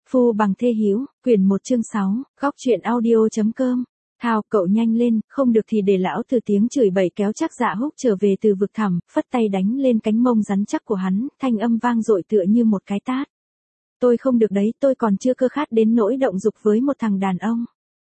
Phu bằng thê hữu, quyển 1 chương 6, góc truyện audio.com. Thao, cậu nhanh lên, không được thì để lão từ tiếng chửi bậy kéo Trác Dạ Húc trở về từ vực thẳm, phất tay đánh lên cánh mông rắn chắc của hắn, thanh âm vang dội tựa như một cái tát. Tôi không được đấy, tôi còn chưa cơ khát đến nỗi động dục với một thằng đàn ông.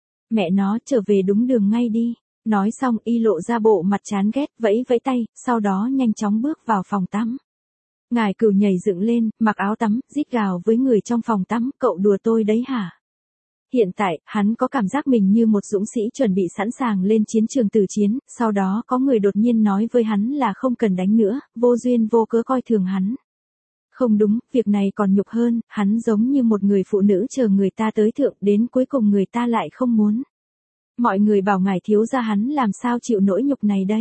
Mẹ nó, trở về đúng đường ngay đi. Nói xong y lộ ra bộ mặt chán ghét, vẫy vẫy tay, sau đó nhanh chóng bước vào phòng tắm. Ngải Cửu nhảy dựng lên, mặc áo tắm, rít gào với người trong phòng tắm, cậu đùa tôi đấy hả? Hiện tại, hắn có cảm giác mình như một dũng sĩ chuẩn bị sẵn sàng lên chiến trường tử chiến, sau đó có người đột nhiên nói với hắn là không cần đánh nữa, vô duyên vô cớ coi thường hắn. Không đúng, việc này còn nhục hơn, hắn giống như một người phụ nữ chờ người ta tới thượng, đến cuối cùng người ta lại không muốn. Mọi người bảo ngài thiếu gia hắn làm sao chịu nỗi nhục này đây?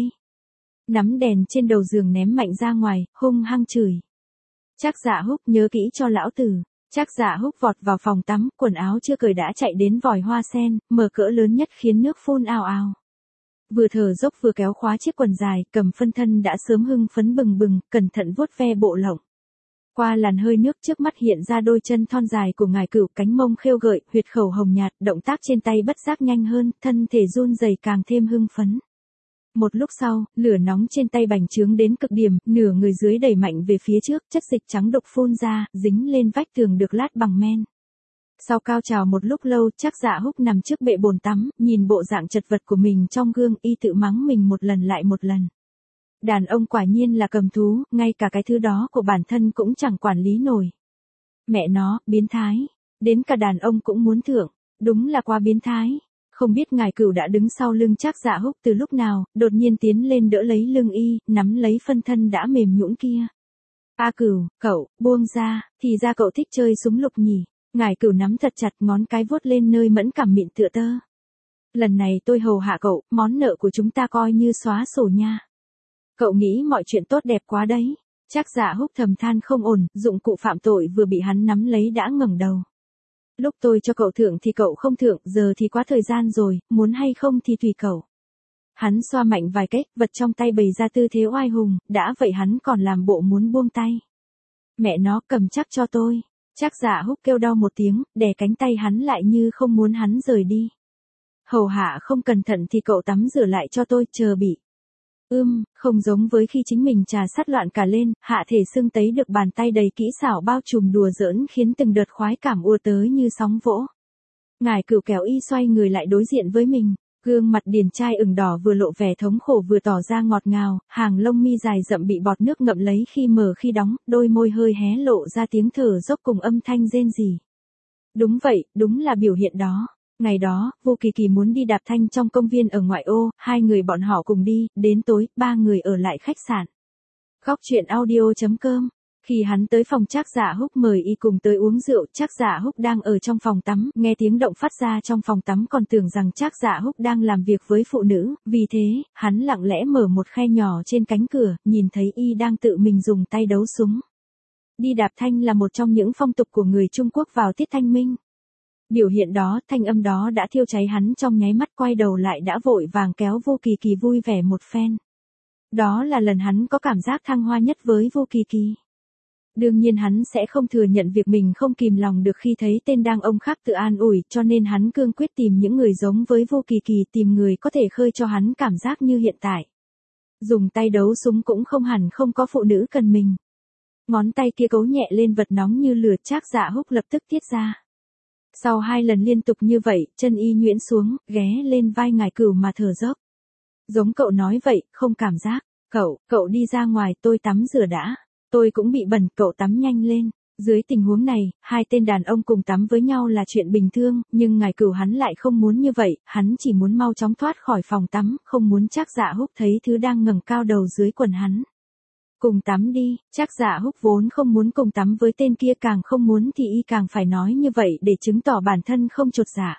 Nắm đèn trên đầu giường ném mạnh ra ngoài, hung hăng chửi. Trác Dạ Húc, nhớ kỹ cho lão tử. Trác Dạ Húc vọt vào phòng tắm, quần áo chưa cởi đã chạy đến vòi hoa sen, mở cỡ lớn nhất khiến nước phun ào ào. Vừa thở dốc vừa kéo khóa chiếc quần dài, cầm phân thân đã sớm hưng phấn bừng bừng, cẩn thận vuốt ve bộ lộng. Qua làn hơi nước trước mắt hiện ra đôi chân thon dài của Ngải Cửu, cánh mông khêu gợi, huyệt khẩu hồng nhạt, động tác trên tay bất giác nhanh hơn, thân thể run rẩy càng thêm hưng phấn. Một lúc sau, lửa nóng trên tay bành trướng đến cực điểm, nửa người dưới đẩy mạnh về phía trước, chất dịch trắng đục phun ra, dính lên vách tường được lát bằng men. Sau cao trào một lúc lâu, Trác Dạ Húc nằm trước bệ bồn tắm, nhìn bộ dạng chật vật của mình trong gương, y tự mắng mình một lần lại một lần. Đàn ông quả nhiên là cầm thú, ngay cả cái thứ đó của bản thân cũng chẳng quản lý nổi. Mẹ nó, biến thái. Đến cả đàn ông cũng muốn thưởng. Đúng là quá biến thái. Không biết Ngải Cửu đã đứng sau lưng Trác Dạ Húc từ lúc nào, đột nhiên tiến lên đỡ lấy lưng y, nắm lấy phân thân đã mềm nhũn kia. A Cửu, cậu, buông ra, thì ra cậu thích chơi súng lục nhỉ. Ngải Cửu nắm thật chặt ngón cái vuốt lên nơi mẫn cảm mịn tựa tơ. Lần này tôi hầu hạ cậu, món nợ của chúng ta coi như xóa sổ nha. Cậu nghĩ mọi chuyện tốt đẹp quá đấy. Trác Dạ Húc thầm than không ổn, dụng cụ phạm tội vừa bị hắn nắm lấy đã ngẩng đầu. Lúc tôi cho cậu thưởng thì cậu không thưởng, giờ thì quá thời gian rồi, muốn hay không thì tùy cậu. Hắn xoa mạnh vài cái, vật trong tay bày ra tư thế oai hùng, đã vậy hắn còn làm bộ muốn buông tay. Mẹ nó, cầm chắc cho tôi. Trác Dạ Húc kêu đau một tiếng, đè cánh tay hắn lại như không muốn hắn rời đi. Hầu hạ không cẩn thận thì cậu tắm rửa lại cho tôi, chờ bị. Không giống với khi chính mình trà sát loạn cả lên, hạ thể sưng tấy được bàn tay đầy kỹ xảo bao trùm đùa giỡn khiến từng đợt khoái cảm ùa tới như sóng vỗ. Ngải Cửu kéo y xoay người lại đối diện với mình, gương mặt điển trai ửng đỏ vừa lộ vẻ thống khổ vừa tỏ ra ngọt ngào, hàng lông mi dài rậm bị bọt nước ngậm lấy khi mở khi đóng, đôi môi hơi hé lộ ra tiếng thở dốc cùng âm thanh rên rỉ. Đúng vậy, đúng là biểu hiện đó. Ngày đó, Vô Kỳ Kỳ muốn đi đạp thanh trong công viên ở ngoại ô, hai người bọn họ cùng đi, đến tối, ba người ở lại khách sạn. Góc truyện audio.com. Khi hắn tới phòng Trác Dạ Húc mời y cùng tới uống rượu, Trác Dạ Húc đang ở trong phòng tắm, nghe tiếng động phát ra trong phòng tắm còn tưởng rằng Trác Dạ Húc đang làm việc với phụ nữ, vì thế, hắn lặng lẽ mở một khe nhỏ trên cánh cửa, nhìn thấy y đang tự mình dùng tay đấu súng. Đi đạp thanh là một trong những phong tục của người Trung Quốc vào tiết thanh minh. Biểu hiện đó, thanh âm đó đã thiêu cháy hắn trong nháy mắt, quay đầu lại đã vội vàng kéo Vô Kỳ Kỳ vui vẻ một phen. Đó là lần hắn có cảm giác thăng hoa nhất với Vô Kỳ Kỳ. Đương nhiên hắn sẽ không thừa nhận việc mình không kìm lòng được khi thấy tên đàn ông khác tự an ủi, cho nên hắn cương quyết tìm những người giống với Vô Kỳ Kỳ, tìm người có thể khơi cho hắn cảm giác như hiện tại. Dùng tay đấu súng cũng không hẳn không có phụ nữ cần mình. Ngón tay kia cấu nhẹ lên vật nóng như lửa, Trác Dạ Húc lập tức tiết ra. Sau 2 lần liên tục như vậy, chân y nhuyễn xuống, ghé lên vai Ngải Cửu mà thở dốc. Giống cậu nói vậy, không cảm giác. Cậu đi ra ngoài, tôi tắm rửa đã. Tôi cũng bị bẩn, cậu tắm nhanh lên. Dưới tình huống này, hai tên đàn ông cùng tắm với nhau là chuyện bình thường, nhưng Ngải Cửu hắn lại không muốn như vậy, hắn chỉ muốn mau chóng thoát khỏi phòng tắm, không muốn Trác Dạ Húc thấy thứ đang ngẩng cao đầu dưới quần hắn. Cùng tắm đi, Trác Dạ Húc vốn không muốn cùng tắm với tên kia, càng không muốn thì y càng phải nói như vậy để chứng tỏ bản thân không chột dạ.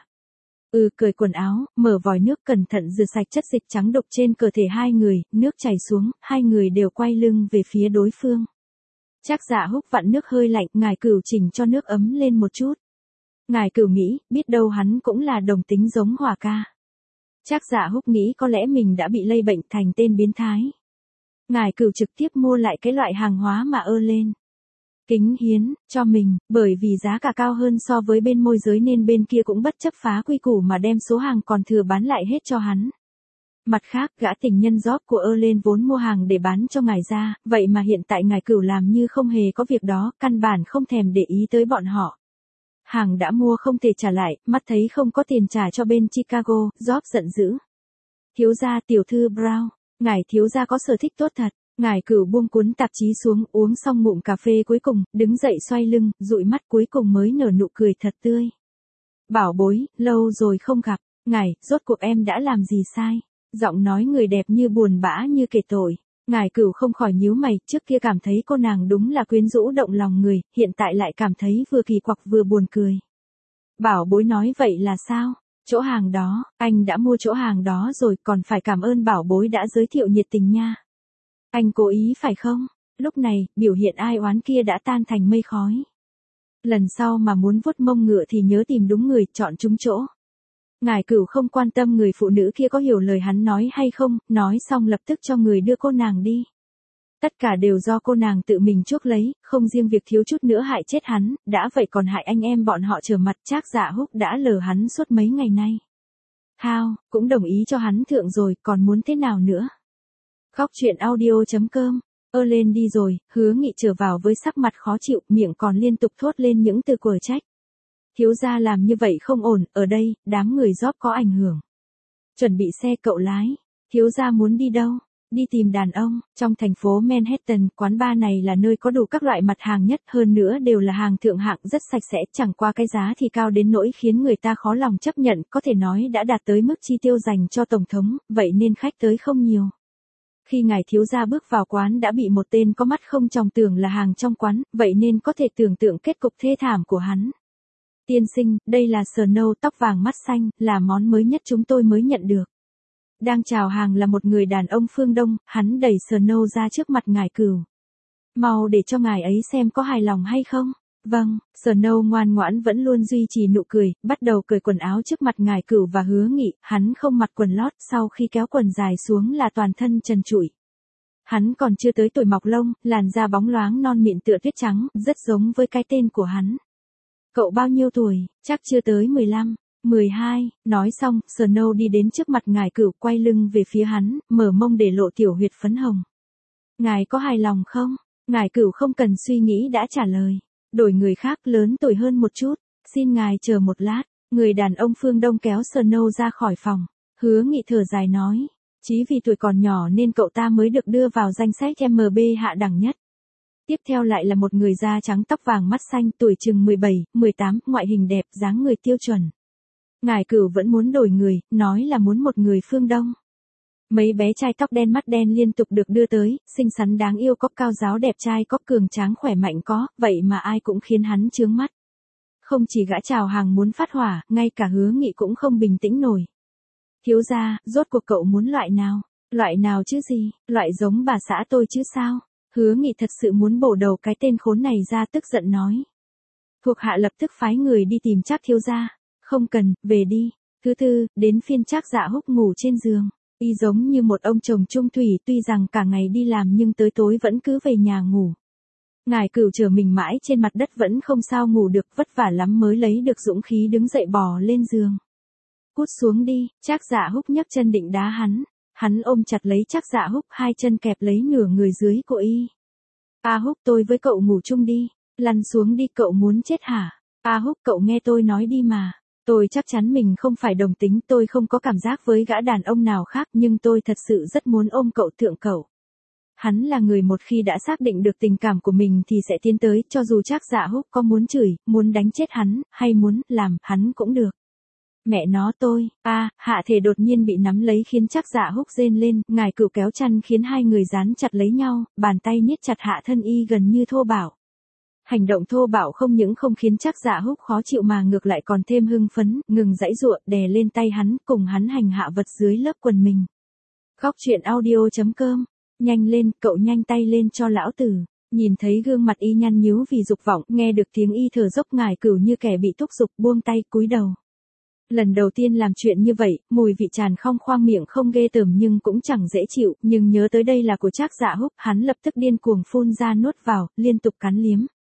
Cởi quần áo, mở vòi nước cẩn thận rửa sạch chất dịch trắng đục trên cơ thể hai người, nước chảy xuống, hai người đều quay lưng về phía đối phương. Trác Dạ Húc vặn nước hơi lạnh, Ngải Cửu chỉnh cho nước ấm lên một chút. Ngải Cửu nghĩ, biết đâu hắn cũng là đồng tính giống Hỏa ca. Trác Dạ Húc nghĩ có lẽ mình đã bị lây bệnh thành tên biến thái. Ngải Cửu trực tiếp mua lại cái loại hàng hóa mà lên. Kính hiến, cho mình, bởi vì giá cả cao hơn so với bên môi giới nên bên kia cũng bất chấp phá quy củ mà đem số hàng còn thừa bán lại hết cho hắn. Mặt khác, gã tình nhân Job của Erlen vốn mua hàng để bán cho ngài ra, vậy mà hiện tại ngài Cửu làm như không hề có việc đó, căn bản không thèm để ý tới bọn họ. Hàng đã mua không thể trả lại, mắt thấy không có tiền trả cho bên Chicago, Job giận dữ. Thiếu gia tiểu thư Brown, ngài thiếu gia có sở thích tốt thật. Ngài Cửu buông cuốn tạp chí xuống, uống xong ngụm cà phê cuối cùng, đứng dậy xoay lưng, dụi mắt cuối cùng mới nở nụ cười thật tươi. Bảo bối, lâu rồi không gặp, ngài, rốt cuộc em đã làm gì sai? Giọng nói người đẹp như buồn bã như kể tội. Ngài Cửu không khỏi nhíu mày, trước kia cảm thấy cô nàng đúng là quyến rũ động lòng người, hiện tại lại cảm thấy vừa kỳ quặc vừa buồn cười. Bảo bối nói vậy là sao? Chỗ hàng đó, anh đã mua chỗ hàng đó rồi, còn phải cảm ơn bảo bối đã giới thiệu nhiệt tình nha. Anh cố ý phải không? Lúc này, biểu hiện ai oán kia đã tan thành mây khói. Lần sau mà muốn vuốt mông ngựa thì nhớ tìm đúng người, chọn trúng chỗ. Ngài Cửu không quan tâm người phụ nữ kia có hiểu lời hắn nói hay không, nói xong lập tức cho người đưa cô nàng đi. Tất cả đều do cô nàng tự mình chuốc lấy, không riêng việc thiếu chút nữa hại chết hắn, đã vậy còn hại anh em bọn họ trở mặt. Trác Dạ Húc đã lừa hắn suốt mấy ngày nay. Thao, cũng đồng ý cho hắn thượng rồi, còn muốn thế nào nữa? Góc truyện audio.com. Erlen đi rồi, Hứa Nghị trở vào với sắc mặt khó chịu, miệng còn liên tục thốt lên những từ quở trách. Thiếu gia làm như vậy không ổn, ở đây, đám người Job có ảnh hưởng. Chuẩn bị xe cậu lái. Thiếu gia muốn đi đâu? Đi tìm đàn ông. Trong thành phố Manhattan, quán bar này là nơi có đủ các loại mặt hàng nhất, hơn nữa đều là hàng thượng hạng rất sạch sẽ, chẳng qua cái giá thì cao đến nỗi khiến người ta khó lòng chấp nhận, có thể nói đã đạt tới mức chi tiêu dành cho tổng thống, vậy nên khách tới không nhiều. Khi ngài thiếu gia bước vào quán đã bị một tên có mắt không tròng tưởng là hàng trong quán, vậy nên có thể tưởng tượng kết cục thê thảm của hắn. Tiên sinh, đây là Snow tóc vàng mắt xanh, là món mới nhất chúng tôi mới nhận được. Đang chào hàng là một người đàn ông phương Đông, hắn đẩy Snow ra trước mặt ngài Cửu. Mau để cho ngài ấy xem có hài lòng hay không. Vâng, Snow ngoan ngoãn vẫn luôn duy trì nụ cười, bắt đầu cởi quần áo trước mặt ngài Cửu và Hứa Nghị, hắn không mặc quần lót, sau khi kéo quần dài xuống là toàn thân trần trụi. Hắn còn chưa tới tuổi mọc lông, làn da bóng loáng non mịn tựa tuyết trắng, rất giống với cái tên của hắn. Cậu bao nhiêu tuổi? Chắc chưa tới 15, 12, nói xong, Snow đi đến trước mặt ngài Cửu, quay lưng về phía hắn, mở mông để lộ tiểu huyệt phấn hồng. Ngài có hài lòng không? Ngài Cửu không cần suy nghĩ đã trả lời. Đổi người khác lớn tuổi hơn một chút, xin ngài chờ một lát. Người đàn ông phương Đông kéo Snow ra khỏi phòng. Hứa Nghị thở dài nói, chí vì tuổi còn nhỏ nên cậu ta mới được đưa vào danh sách MB hạ đẳng nhất. Tiếp theo lại là một người da trắng tóc vàng mắt xanh, tuổi chừng 17, 18, ngoại hình đẹp, dáng người tiêu chuẩn. Ngài Cửu vẫn muốn đổi người, nói là muốn một người phương Đông. Mấy bé trai tóc đen mắt đen liên tục được đưa tới, xinh xắn đáng yêu có, cao ráo đẹp trai có, cường tráng khỏe mạnh có, vậy mà ai cũng khiến hắn chướng mắt. Không chỉ gã chào hàng muốn phát hỏa, ngay cả Hứa Nghị cũng không bình tĩnh nổi. Thiếu gia, rốt cuộc cậu muốn loại nào? Loại nào chứ gì? Loại giống bà xã tôi chứ sao? Hứa Nghị thật sự muốn bổ đầu cái tên khốn này ra, tức giận nói. Thuộc hạ lập tức phái người đi tìm Trác thiếu gia. Không cần, về đi. Thứ tư, đến phiên Trác Dạ Húc ngủ trên giường. Y giống như một ông chồng trung thủy, tuy rằng cả ngày đi làm nhưng tới tối vẫn cứ về nhà ngủ. Ngài Cửu chờ mình mãi trên mặt đất vẫn không sao ngủ được, vất vả lắm mới lấy được dũng khí đứng dậy bò lên giường. Cút xuống đi. Trác Dạ Húc nhấc chân định đá hắn. Hắn ôm chặt lấy Trác Dạ Húc, hai chân kẹp lấy nửa người dưới của y. A Húc, tôi với cậu ngủ chung đi. Lăn xuống đi, cậu muốn chết hả? A Húc, cậu nghe tôi nói đi mà. Tôi chắc chắn mình không phải đồng tính, tôi không có cảm giác với gã đàn ông nào khác, nhưng tôi thật sự rất muốn ôm cậu, thượng cậu. Hắn là người một khi đã xác định được tình cảm của mình thì sẽ tiến tới, cho dù Trác Dạ Húc có muốn chửi, muốn đánh chết hắn, hay muốn làm, hắn cũng được. Mẹ nó tôi, hạ thể đột nhiên bị nắm lấy khiến Trác Dạ Húc rên lên, ngài Cửu kéo chăn khiến hai người dán chặt lấy nhau, bàn tay niết chặt hạ thân y gần như thô bạo. Hành động thô bạo không những không khiến Trác Dạ Húc khó chịu mà ngược lại còn thêm hưng phấn, ngừng giãy giụa, đè lên tay hắn, cùng hắn hành hạ vật dưới lớp quần mình. Góc truyện audio.com. Nhanh lên, cậu nhanh tay lên cho lão tử. Nhìn thấy gương mặt y nhăn nhíu vì dục vọng, nghe được tiếng y thở dốc, ngài Cửu như kẻ bị thúc giục, buông tay, cúi đầu. Lần đầu tiên làm chuyện như vậy, mùi vị tràn không khoang miệng không ghê tởm nhưng cũng chẳng dễ chịu, nhưng nhớ tới đây là của Trác Dạ Húc, hắn lập tức điên cuồng phun ra nuốt vào, liên tục cắn liếm.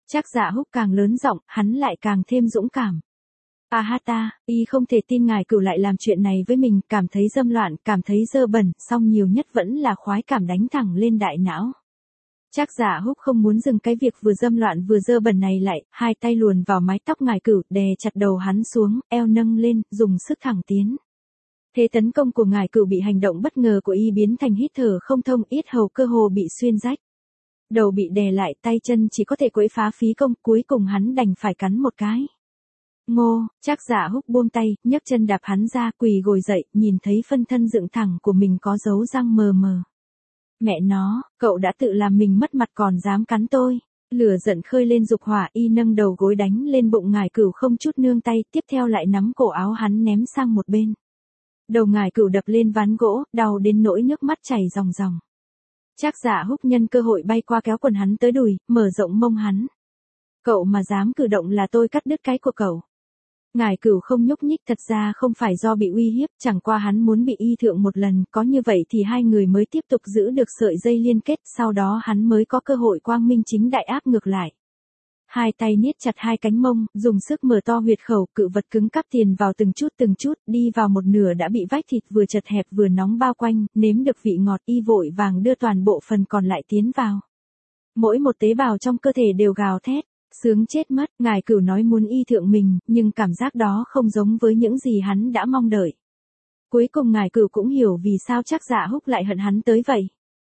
Trác Dạ Húc càng lớn giọng, hắn lại càng thêm dũng cảm. A ha ta, y không thể tin ngài Cửu lại làm chuyện này với mình, cảm thấy dâm loạn, cảm thấy dơ bẩn, song nhiều nhất vẫn là khoái cảm đánh thẳng lên đại não. Trác Dạ Húc không muốn dừng cái việc vừa dâm loạn vừa dơ bẩn này lại, hai tay luồn vào mái tóc ngài Cửu, đè chặt đầu hắn xuống, eo nâng lên, dùng sức thẳng tiến. Thế tấn công của ngài Cửu bị hành động bất ngờ của y biến thành hít thở không thông, yết hầu cơ hồ bị xuyên rách. Đầu bị đè lại, tay chân chỉ có thể quẫy phá phí công, cuối cùng hắn đành phải cắn một cái. Ngô, Trác Dạ Húc buông tay, nhấc chân đạp hắn ra, quỳ gồi dậy, nhìn thấy phân thân dựng thẳng của mình có dấu răng mờ mờ. Mẹ nó, cậu đã tự làm mình mất mặt còn dám cắn tôi. Lửa giận khơi lên dục hỏa, y nâng đầu gối đánh lên bụng ngài Cửu không chút nương tay, tiếp theo lại nắm cổ áo hắn ném sang một bên. Đầu ngài Cửu đập lên ván gỗ, đau đến nỗi nước mắt chảy ròng ròng. Trác Dạ Húc nhân cơ hội bay qua kéo quần hắn tới đùi, mở rộng mông hắn. Cậu mà dám cử động là tôi cắt đứt cái của cậu. Ngài Cửu không nhúc nhích, thật ra không phải do bị uy hiếp, chẳng qua hắn muốn bị y thượng một lần, có như vậy thì hai người mới tiếp tục giữ được sợi dây liên kết, sau đó hắn mới có cơ hội quang minh chính đại áp ngược lại. Hai tay niết chặt hai cánh mông, dùng sức mở to huyệt khẩu, cự vật cứng cắp tiền vào từng chút, đi vào một nửa đã bị vách thịt vừa chật hẹp vừa nóng bao quanh, nếm được vị ngọt, y vội vàng đưa toàn bộ phần còn lại tiến vào. Mỗi một tế bào trong cơ thể đều gào thét, sướng chết mất, ngài Cửu nói muốn y thượng mình, nhưng cảm giác đó không giống với những gì hắn đã mong đợi. Cuối cùng ngài Cửu cũng hiểu vì sao Trác Dạ Húc lại hận hắn tới vậy.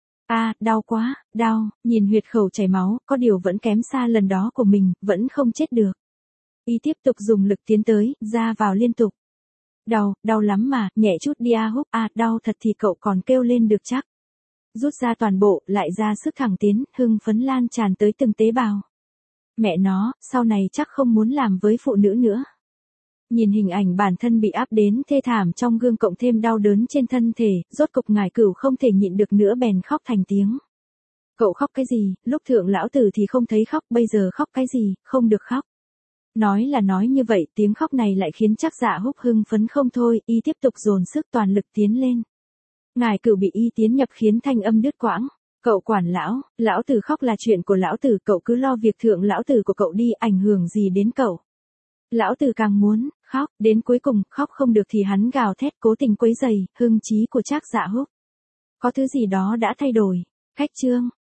Đau quá, đau, nhìn huyệt khẩu chảy máu, có điều vẫn kém xa lần đó của mình, vẫn không chết được. Y tiếp tục dùng lực tiến tới, ra vào liên tục. Đau lắm mà, nhẹ chút đi Húc, đau thật thì cậu còn kêu lên được chắc. Rút ra toàn bộ, lại ra sức thẳng tiến, hưng phấn lan tràn tới từng tế bào. Mẹ nó, sau này chắc không muốn làm với phụ nữ nữa. Nhìn hình ảnh bản thân bị áp đến thê thảm trong gương cộng thêm đau đớn trên thân thể, rốt cục ngài Cửu không thể nhịn được nữa bèn khóc thành tiếng. Cậu khóc cái gì, lúc thượng lão tử thì không thấy khóc, bây giờ khóc cái gì, không được khóc. Nói là nói như vậy, tiếng khóc này lại khiến Trác Dạ Húc hưng phấn không thôi, y tiếp tục dồn sức toàn lực tiến lên. Ngài Cửu bị y tiến nhập khiến thanh âm đứt quãng. Cậu quản lão tử khóc là chuyện của lão tử, cậu cứ lo việc thượng lão tử của cậu đi, ảnh hưởng gì đến cậu. Lão tử càng muốn khóc, đến cuối cùng khóc không được thì hắn gào thét cố tình quấy rầy hưng trí của Trác Dạ Húc. Có thứ gì đó đã thay đổi. Khách chương